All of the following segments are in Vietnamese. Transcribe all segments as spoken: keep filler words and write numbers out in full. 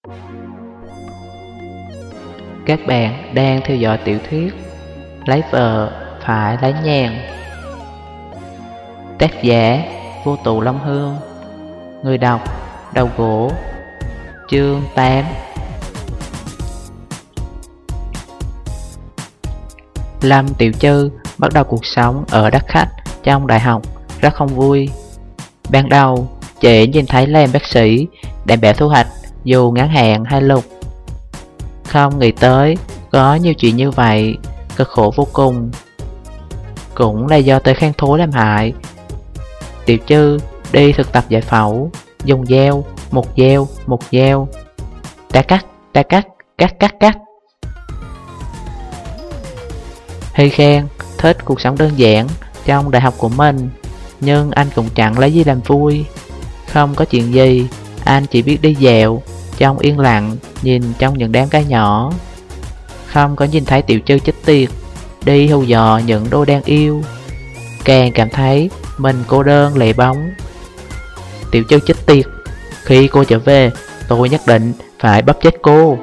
Các bạn đang theo dõi tiểu thuyết Lấy vợ phải lấy nhàn, tác giả Vô Tụ Long Hương, người đọc Đầu Gỗ. Chương tám. Lâm Tiểu Chư bắt đầu cuộc sống ở đất khách trong đại học rất không vui. Ban đầu chị nhìn thấy làm bác sĩ đảm bảo thu hoạch dù ngắn hạn hay lục. Không nghĩ tới có nhiều chuyện như vậy, cực khổ vô cùng. Cũng là do tới khang thối làm hại. Tiểu Chư đi thực tập giải phẫu, dùng dao, một dao, một dao, ta cắt, ta cắt, cắt cắt cắt. Hy Khen thích cuộc sống đơn giản trong đại học của mình, nhưng anh cũng chẳng lấy gì làm vui. Không có chuyện gì, anh chỉ biết đi dạo trong yên lặng, nhìn trong những đám cây nhỏ. Không có nhìn thấy Tiểu Chư chết tiệt đi hù dọa những đôi đang yêu, càng cảm thấy mình cô đơn lẻ bóng. Tiểu Chư chết tiệt, khi cô trở về tôi nhất định phải bóp chết cô.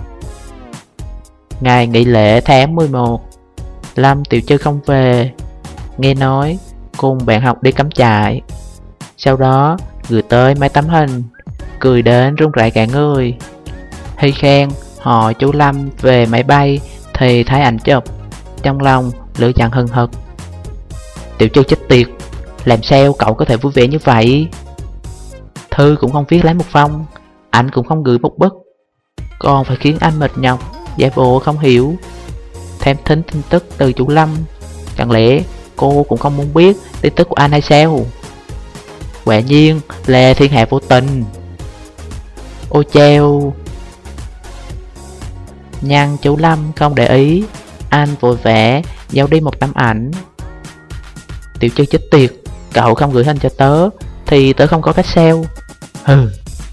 Ngày nghỉ lễ tháng mười một, Lâm Tiểu Chư không về. Nghe nói cùng bạn học đi cắm trại, sau đó gửi tới mấy tấm hình, cười đến run rẩy cả người. Hy Khen hỏi chú Lâm về máy bay thì thấy ảnh chụp, trong lòng lửa giận hừng hực. Tiểu Chư chết tiệt, làm sao cậu có thể vui vẻ như vậy? Thư cũng không viết lấy một phong, anh cũng không gửi một bức, còn phải khiến anh mệt nhọc giả bộ không hiểu. Thêm thính tin tức từ chú Lâm, chẳng lẽ cô cũng không muốn biết tin tức của anh hay sao? Quả nhiên là thiên hạ vô tình. Ôi cheo. Nhưng chú Lâm không để ý, anh vội vã giấu đi một tấm ảnh. Tiểu Chư chết tiệt, cậu không gửi hình cho tớ thì tớ không có cách sao. Hừ.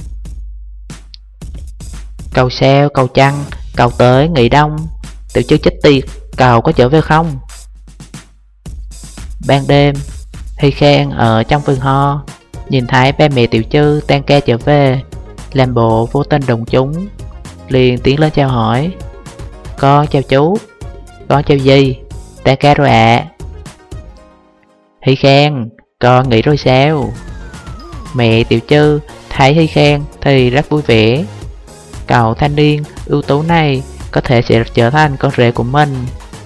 Cầu sao, cầu chăng, cầu tới nghỉ đông. Tiểu Chư chết tiệt, cậu có trở về không? Ban đêm, Hy Khen ở trong vườn ho, nhìn thấy ba mẹ Tiểu Chư tan ca trở về, làm bộ vô tình đụng chúng, liền tiến lên chào hỏi. Con chào chú. Con chào gì? Tan ca rồi ạ. À. Hy Khen, con nghỉ rồi sao? Mẹ Tiểu Chư thấy Hy Khen thì rất vui vẻ. Cậu thanh niên ưu tú này có thể sẽ trở thành con rể của mình.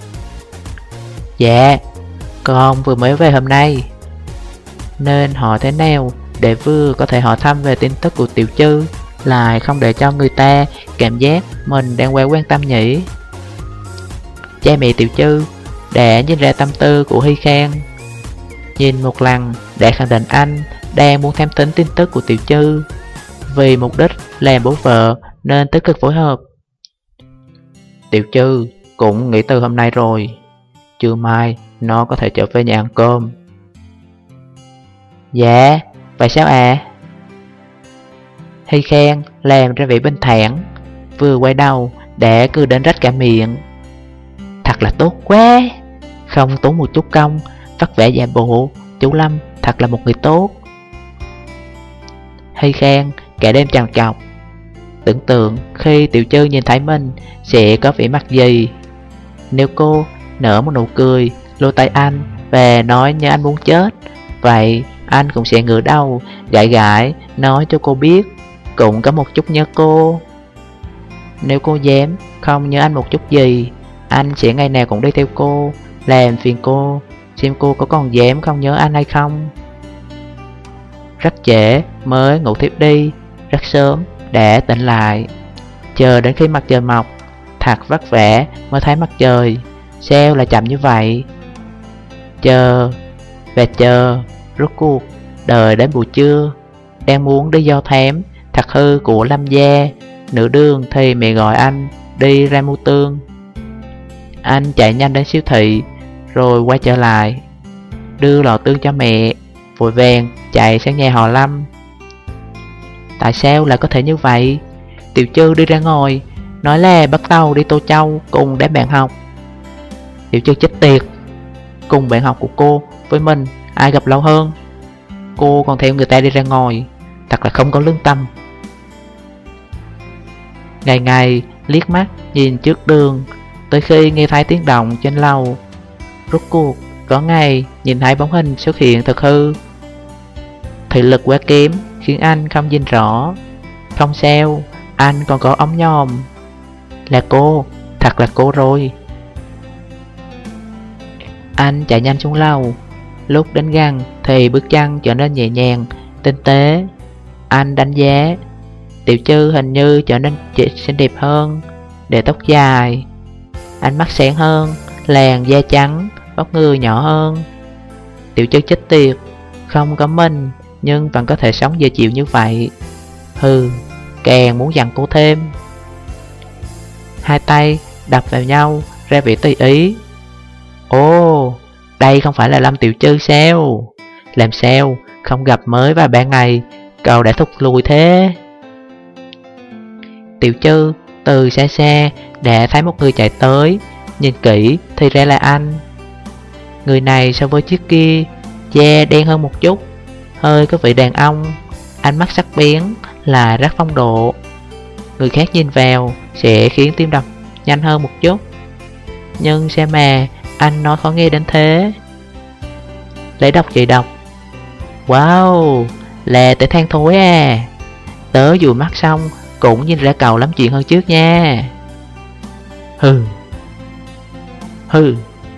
Dạ, con vừa mới về hôm nay, nên hỏi thế nào để vừa có thể hỏi thăm về tin tức của Tiểu Chư, lại không để cho người ta cảm giác mình đang quá quan tâm nhỉ. Cha mẹ Tiểu Chư đã nhìn ra tâm tư của Hy Khen, nhìn một lần đã khẳng định anh đang muốn tham thính tin tức của Tiểu Chư, vì mục đích làm bố vợ nên tích cực phối hợp. Tiểu Chư cũng nghỉ từ hôm nay rồi, trưa mai nó có thể trở về nhà ăn cơm. Dạ, vậy sao à? Hy Khen làm ra vẻ bình thản, vừa quay đầu đã cười đến rách cả miệng. Thật là tốt quá, không tốn một chút công, vất vả giả bộ, chú Lâm thật là một người tốt. Hy Khen cả đêm trằn trọc, tưởng tượng khi Tiểu Chư nhìn thấy mình sẽ có vẻ mặt gì. Nếu cô nở một nụ cười lôi tay anh và nói như anh muốn chết, vậy anh cũng sẽ ngửa đầu gãi gãi nói cho cô biết cũng có một chút nhớ cô. Nếu cô dám không nhớ anh một chút gì, anh sẽ ngày nào cũng đi theo cô, làm phiền cô, xem cô có còn dám không nhớ anh hay không. Rất trễ mới ngủ thiếp đi, rất sớm đã tỉnh lại, chờ đến khi mặt trời mọc. Thật vất vả mới thấy mặt trời, sao lại chậm như vậy? Chờ và chờ, rốt cuộc đợi đến buổi trưa, đang muốn đi do thám thật hư của Lâm gia, nửa đường thì mẹ gọi anh đi ra mua tương. Anh chạy nhanh đến siêu thị rồi quay trở lại, đưa lọ tương cho mẹ, vội vàng chạy sang nhà họ Lâm. Tại sao lại có thể như vậy? Tiểu Chư đi ra ngoài nói là bắt đầu đi Tô Châu cùng đám bạn học. Tiểu Chư chết tiệt, cùng bạn học của cô với mình ai gặp lâu hơn? Cô còn theo người ta đi ra ngoài, thật là không có lương tâm. Ngày ngày liếc mắt nhìn trước đường, tới khi nghe thấy tiếng động trên lầu. Rốt cuộc có ngày nhìn thấy bóng hình xuất hiện thật hư. Thị lực quá kém khiến anh không nhìn rõ. Không sao, anh còn có ống nhòm. Là cô, thật là cô rồi. Anh chạy nhanh xuống lầu. Lúc đến gần thì bước chân trở nên nhẹ nhàng, tinh tế. Anh đánh giá Tiểu Trư hình như trở nên xinh đẹp hơn, để tóc dài, ánh mắt sáng hơn, làn da trắng, vóc người nhỏ hơn. Tiểu Trư chết tiệt, không có mình nhưng vẫn có thể sống dễ chịu như vậy. Hừ, càng muốn dằn cô thêm. Hai tay đập vào nhau ra vẻ tùy ý. Ồ, đây không phải là Lâm Tiểu Trư sao? Làm sao không gặp mới vài ba ngày cậu đã thụt lùi thế? Tiểu Trư từ xa xa đã thấy một người chạy tới. Nhìn kỹ thì ra là anh. Người này so với chiếc kia da đen hơn một chút, hơi có vị đàn ông, ánh mắt sắc bén là rất phong độ. Người khác nhìn vào sẽ khiến tim đập nhanh hơn một chút. Nhưng sao mà anh nói khó nghe đến thế? Lấy đọc chị đọc. Wow, là Tể Than Thối à. Tớ dụi mắt xong cũng nhìn ra cậu lắm chuyện hơn trước nha. Hừ. Hừ.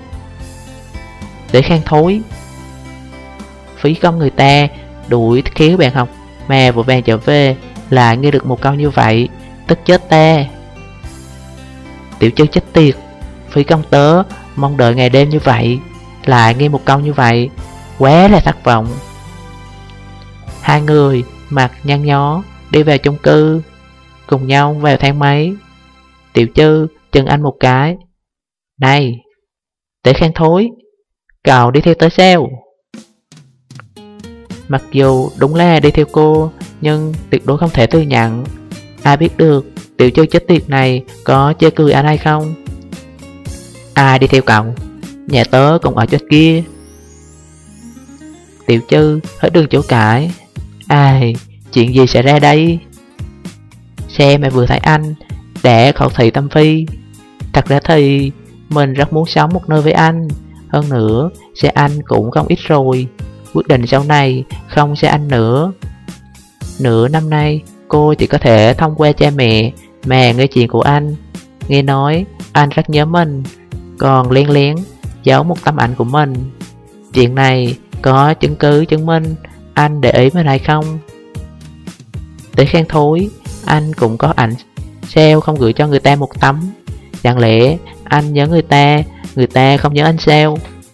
Tể Than Thối. Phí công người ta đuổi khéo bạn học mà vội vàng trở về là nghe được một câu như vậy, tức chết ta. Tiểu Trư chết tiệt, phí công tớ mong đợi ngày đêm như vậy, lại nghe một câu như vậy, quá là thất vọng. Hai người mặt nhăn nhó đi vào chung cư, cùng nhau vào thang máy. Tiểu Trư chừng anh một cái. Này, Tể Than Thối, cậu đi theo tớ sao? Mặc dù đúng là đi theo cô, nhưng tuyệt đối không thể thừa nhận. Ai biết được Tiểu Trư chết tiệt này có chê cười anh hay không? Ai đi theo cậu? Nhà tớ cũng ở chỗ kia. Tiểu Trư hết đường chỗ cãi. Ai, chuyện gì xảy ra đây? Xem mà vừa thấy anh đã khẩu thị tâm phi. Thật ra thì mình rất muốn sống một nơi với anh. Hơn nữa xe anh cũng không ít rồi. Quyết định sau này không xe anh nữa. Nửa năm nay cô chỉ có thể thông qua cha mẹ mà nghe chuyện của anh. Nghe nói anh rất nhớ mình, còn lén lén giấu một tấm ảnh của mình. Chuyện này có chứng cứ chứng minh anh để ý mình hay không? Tể Than Thối, anh cũng có ảnh, sao không gửi cho người ta một tấm? Chẳng lẽ anh nhớ người ta, người ta không nhớ anh sao?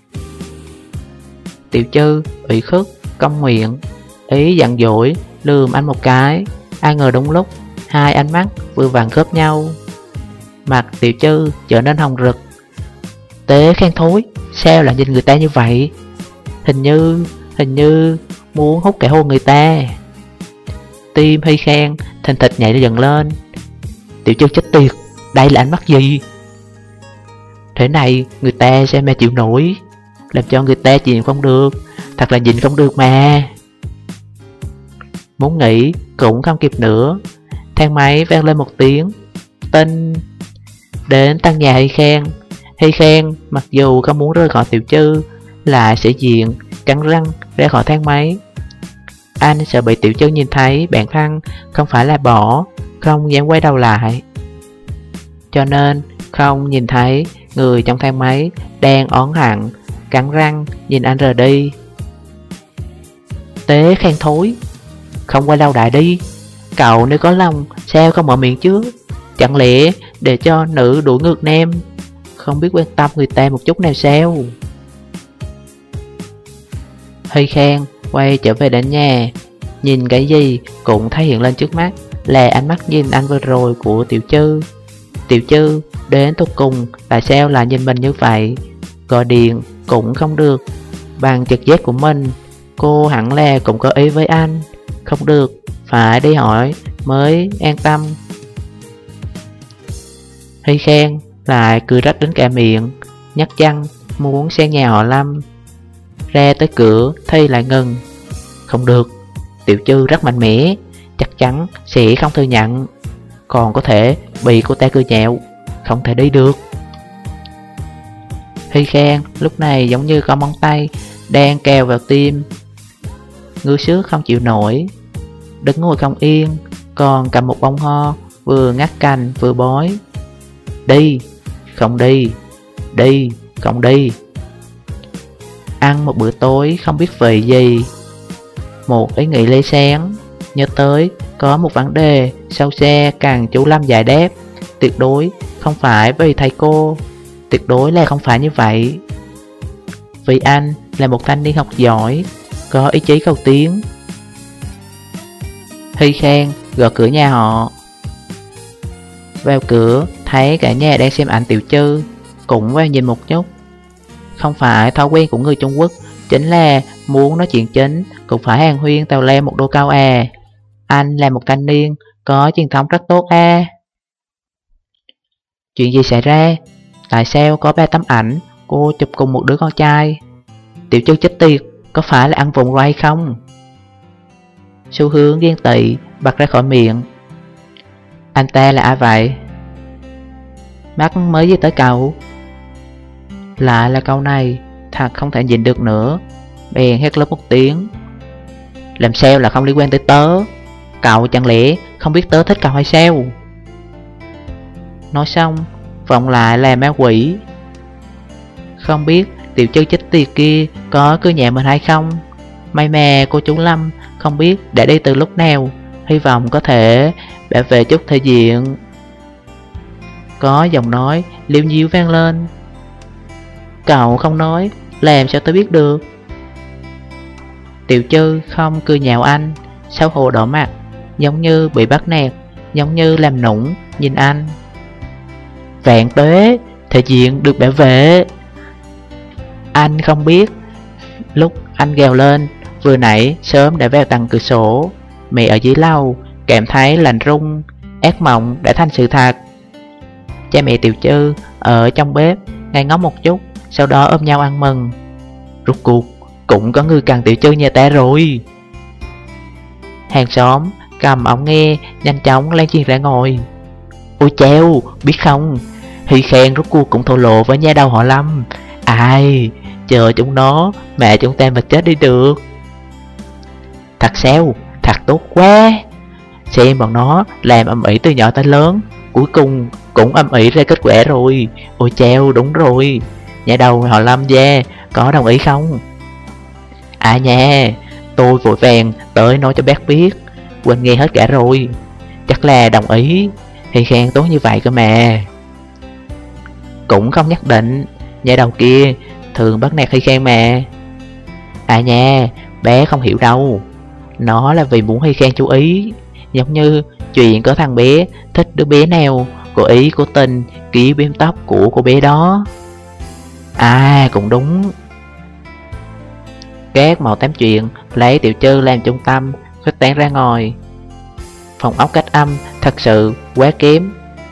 Tiểu Trư ủy khuất cong miệng, ý giận dỗi lườm anh một cái. Ai ngờ đúng lúc hai ánh mắt vừa vặn khớp nhau. Mặt Tiểu Trư trở nên hồng rực. Tể Than Thối, sao lại nhìn người ta như vậy? Hình như, hình như muốn hút cả hôn người ta. Tim Hy Khang thình thịch nhảy dần lên. Tiểu Trư chết tiệt, đây là ánh mắt gì? Thế này người ta sao mà chịu nổi? Làm cho người ta chịu không được, thật là nhìn không được mà. Muốn nghĩ cũng không kịp nữa. Thang máy vang lên một tiếng tinh. Đến căn nhà Hy Khang. Hy Khang mặc dù không muốn rời khỏi Tiểu Trư, lại sĩ diện cắn răng ra khỏi thang máy. Anh sợ bị Tiểu Trư nhìn thấy bản thân không phải là bỏ, không dám quay đầu lại, cho nên không nhìn thấy người trong thang máy đang oán hận cắn răng nhìn anh rời đi. Tể Than Thối, không quay đầu lại đi. Cậu nếu có lòng sao không mở miệng chứ? Chẳng lẽ để cho nữ đuổi ngược nam, không biết quan tâm người ta một chút nào sao? Hy Khang quay trở về đến nhà. Nhìn cái gì cũng thấy hiện lên trước mắt là ánh mắt nhìn anh vừa rồi của Tiểu Trư. Tiểu Trư đến tột cùng tại sao lại nhìn mình như vậy? Gọi điện cũng không được. Bằng trực giác của mình, cô hẳn là cũng có ý với anh. Không được, phải đi hỏi mới an tâm. Hy Khang lại cười rách đến cả miệng, nhắc chân muốn sang nhà họ Lâm. Ra tới cửa thì lại ngừng. Không được, Tiểu Trư rất mạnh mẽ, chắc chắn sẽ không thừa nhận. còn có thể bị cô ta cười nhạo, không thể đi được. Hy Khan lúc này giống như có móng tay đang kèo vào tim, ngứa xước không chịu nổi, đứng ngồi không yên, còn cầm một bông ho, vừa ngắt cành vừa bói. Đi, không đi, đi, không đi. Ăn một bữa tối không biết vị gì. Một ý nghĩ lê sáng, nhớ tới có một vấn đề sau xe càng chú Lâm giải đáp. Tuyệt đối không phải vì thầy cô, tuyệt đối là không phải như vậy. Vì anh là một thanh niên học giỏi, có ý chí cầu tiến. Hy Khan gõ cửa nhà họ. Vào cửa thấy cả nhà đang xem ảnh Tiểu Trư, cũng vào nhìn một chút. Không phải thói quen của người Trung Quốc, chính là muốn nói chuyện chính cũng phải hàn huyên tào le một đô cao à. Anh là một thanh niên có truyền thống rất tốt à. Chuyện gì xảy ra? Tại sao có ba tấm ảnh cô chụp cùng một đứa con trai? Tiểu Trư chết tiệt, có phải là ăn vụng rồi hay không? Xu hướng ghen tị bật ra khỏi miệng. Anh ta là ai vậy? Mắt mới với tới cậu. Lại là câu này, thật không thể nhịn được nữa, bèn hét lớn một tiếng. Làm sao là không liên quan tới tớ? Cậu chẳng lẽ không biết tớ thích cậu hay sao? Nói xong, vọng lại là ma quỷ. Không biết Tiểu Trư chết tiệt kia có cứ nhà mình hay không? May mà cô chú Lâm không biết đã đi từ lúc nào, hy vọng có thể bảo vệ chút thể diện. Có giọng nói liêu nhiêu vang lên. Cậu không nói, làm sao tôi biết được? Tiểu Trư không cười nhạo anh, xấu hổ đỏ mặt, giống như bị bắt nạt, giống như làm nũng nhìn anh. Vạn tuế, thể diện được bảo vệ. Anh không biết, lúc anh gào lên, vừa nãy sớm đã vào tầng cửa sổ. Mẹ ở dưới lầu cảm thấy lạnh run, ác mộng đã thành sự thật. Cha mẹ Tiểu Trư ở trong bếp ngây ngốc một chút, sau đó ôm nhau ăn mừng. Rốt cuộc cũng có người cần Tiểu Trư nhà ta rồi. Hàng xóm cầm ống nghe nhanh chóng lan truyền ra ngồi. Ôi cheo, biết không, Hy Khan rốt cuộc cũng thổ lộ với nha đầu họ Lâm. Ai, chờ chúng nó, mẹ chúng ta mà chết đi được. Thật sao, thật tốt quá. Xem bọn nó làm ầm ĩ từ nhỏ tới lớn, cuối cùng cũng ầm ĩ ra kết quả rồi. Ôi cheo, đúng rồi, nhà đầu họ Lâm gia có đồng ý không? À nha, tôi vội vàng tới nói cho bác biết, quên nghe hết cả rồi. Chắc là đồng ý, Hy Khan tốt như vậy cơ mà. Cũng không nhất định, nhà đầu kia thường bắt nạt Hy Khan mà. À nha, bé không hiểu đâu, nó là vì muốn Hy Khan chú ý. Giống như chuyện có thằng bé thích đứa bé nào, cố ý cố tình ký bím tóc của cô bé đó. À cũng đúng. Các màu tám chuyện lấy Tiểu Trư làm trung tâm, khuếch tán ra ngoài. Phòng ốc cách âm thật sự quá kém.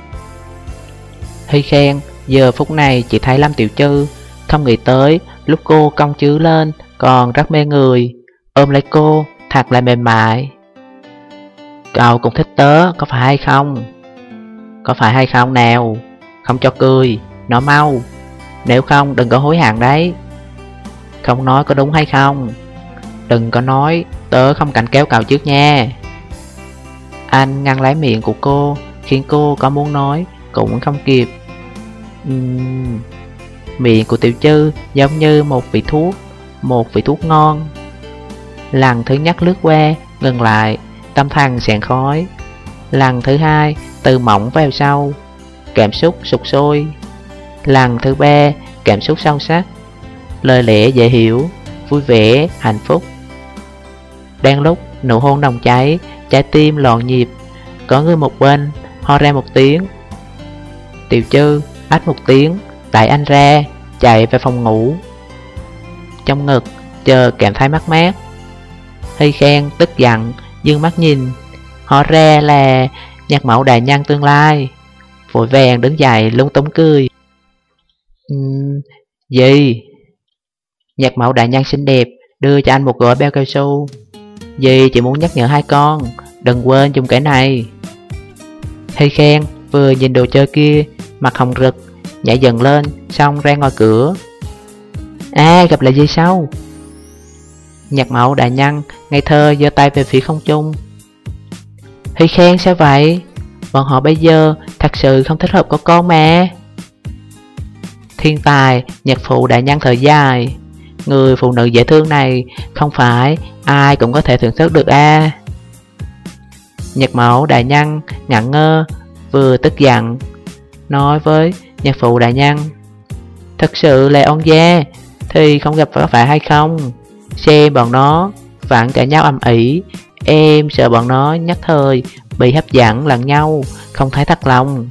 Hy Khan giờ phút này chỉ thấy Lâm Tiểu Trư, không nghĩ tới lúc cô cong chứa lên còn rất mê người, ôm lấy cô thật là mềm mại. Cậu cũng thích tớ có phải hay không? Có phải hay không nào? Không cho cười, nói mau, nếu không đừng có hối hận đấy. Không nói có đúng hay không? Đừng có nói, tớ không cảnh kéo cậu trước nha. Anh ngăn lấy miệng của cô, khiến cô có muốn nói cũng không kịp. uhm, Miệng của Tiểu Trư giống như một vị thuốc, một vị thuốc ngon. Lần thứ nhất lướt qua, ngừng lại, tâm thần sảng khói. Lần thứ hai, từ mỏng vào sâu, cảm xúc sục sôi. Lần thứ ba, cảm xúc sâu sắc, lời lẽ dễ hiểu, vui vẻ, hạnh phúc. Đang lúc nụ hôn nồng cháy, trái tim loạn nhịp, có người một bên ho ra một tiếng. Tiểu Trư ách một tiếng, đẩy anh ra, chạy về phòng ngủ. Trong ngực chờ cảm thấy mát mát. Hy Khan tức giận dương mắt nhìn, họ ra là nhạc mẫu đại nhân tương lai, vội vàng đứng dậy lúng túng cười. uhm, Gì? Nhạc mẫu đại nhân xinh đẹp đưa cho anh một gói bao cao su. Dì chỉ muốn nhắc nhở hai con đừng quên dùng cái này. Hy Khen vừa nhìn đồ chơi kia, mặt hồng rực, nhảy dần lên, xong ra ngoài cửa. À, gặp lại dì sau. Nhạc Mẫu đại nhân ngây thơ giơ tay về phía không trung. Hy Khen sao vậy? Bọn họ bây giờ thật sự không thích hợp có con mà. Thiên tài nhạc phụ đại nhân thở dài. Người phụ nữ dễ thương này không phải ai cũng có thể thưởng thức được a. À. Nhạc Mẫu đại nhân ngẩn ngơ, vừa tức giận, nói với nhạc phụ đại nhân: thật sự là on gia thì không gặp có phải hay không? Xem bọn nó vặn cả nhau ầm ĩ, em sợ bọn nó nhất thời bị hấp dẫn lẫn nhau, không thấy thật lòng.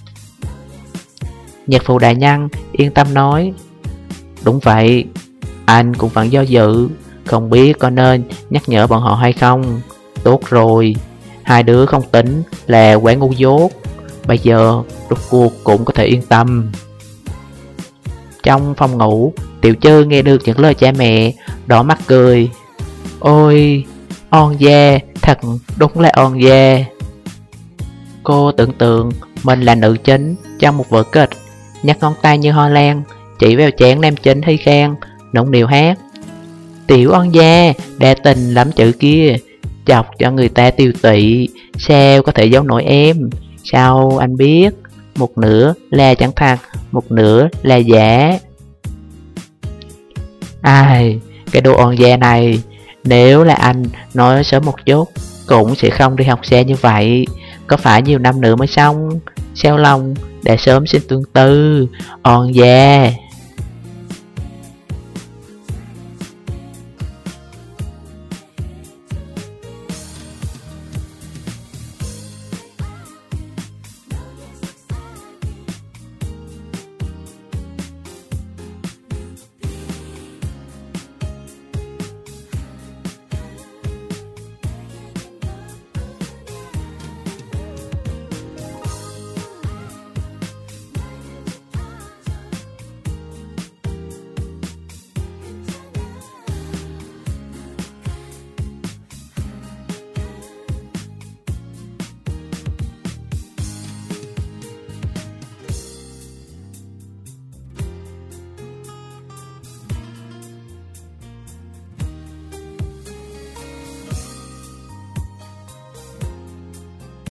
Nhạc phụ đại nhân yên tâm nói: đúng vậy, anh cũng vẫn do dự, không biết có nên nhắc nhở bọn họ hay không. Tốt rồi, hai đứa không tính là quẻ ngu dốt, bây giờ rốt cuộc cũng có thể yên tâm. Trong phòng ngủ, Tiểu Trư nghe được những lời cha mẹ, đỏ mắt cười. Ôi, on gia, thật đúng là on gia. Cô tưởng tượng mình là nữ chính trong một vở kịch, nhắc ngón tay như hoa lan, chỉ vào chén nam chính Hy Khen, nũng nịu hát: tiểu on gia, đa tình lắm chữ kia, chọc cho người ta tiêu tụy, sao có thể giấu nổi em? Sao anh biết? Một nửa là chẳng thật, một nửa là giả. Ai, cái đồ on gia này, nếu là anh nói sớm một chút cũng sẽ không đi học xe như vậy. Có phải nhiều năm nữa mới xong? Sao lòng đã sớm xin tương tư, on gia.